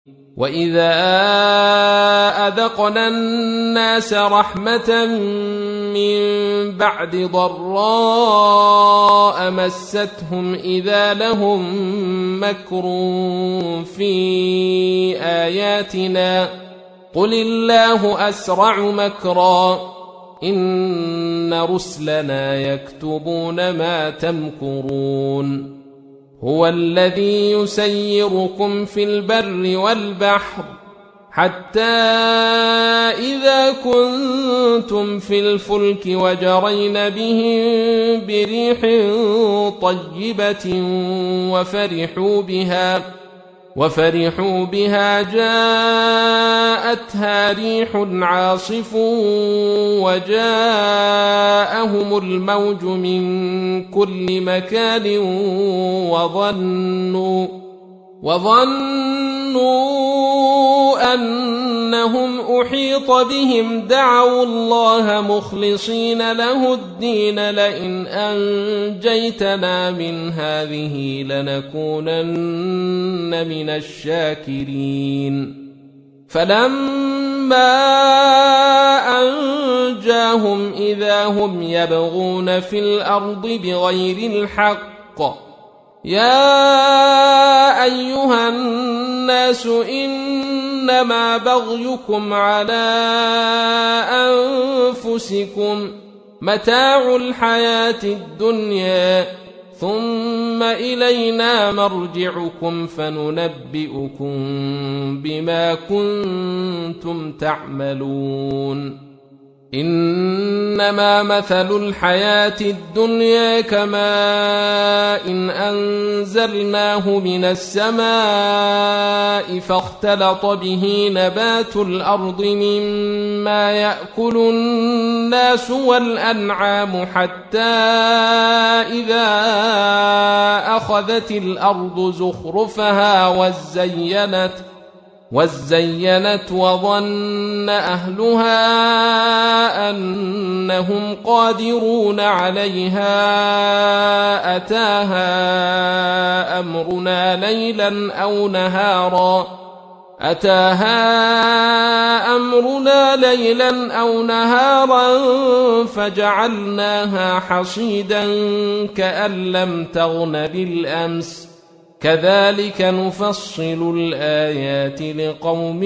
وإذا أذقنا الناس رحمة من بعد ضراء مستهم إذا لهم مكر في آياتنا قل الله أسرع مكرا إن رسلنا يكتبون ما تمكرون هو الذي يسيركم في البر والبحر حتى إذا كنتم في الفلك وجرين بهم بريح طيبة وفرحوا بها جاءتها ريح عاصف وجاءهم الموج من كل مكان وظنوا أنهم أحيط بهم دعوا الله مخلصين له الدين لئن أنجيتنا من هذه لنكونن من الشاكرين فلما أنجاهم إذا هم يبغون في الأرض بغير الحق يا أيها الناس إنما بغيكم على أنفسكم متاع الحياة الدنيا ثم إلينا مرجعكم فننبئكم بما كنتم تعملون إنما مثل الحياة الدنيا كماء إن أنزلناه من السماء فاختلط به نبات الأرض مما يأكل الناس والأنعام حتى إذا أخذت الأرض زخرفها وزينت وظن أهلها أنهم قادرون عليها أتاها أمرنا ليلا أو نهارا فجعلناها حصيدا كأن لم تغن بالأمس كذلك نفصل الآيات لقوم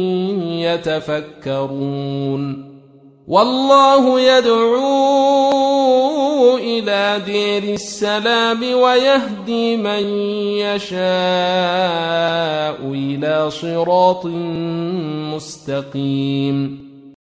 يتفكرون والله يدعو إلى دير السلام ويهدي من يشاء إلى صراط مستقيم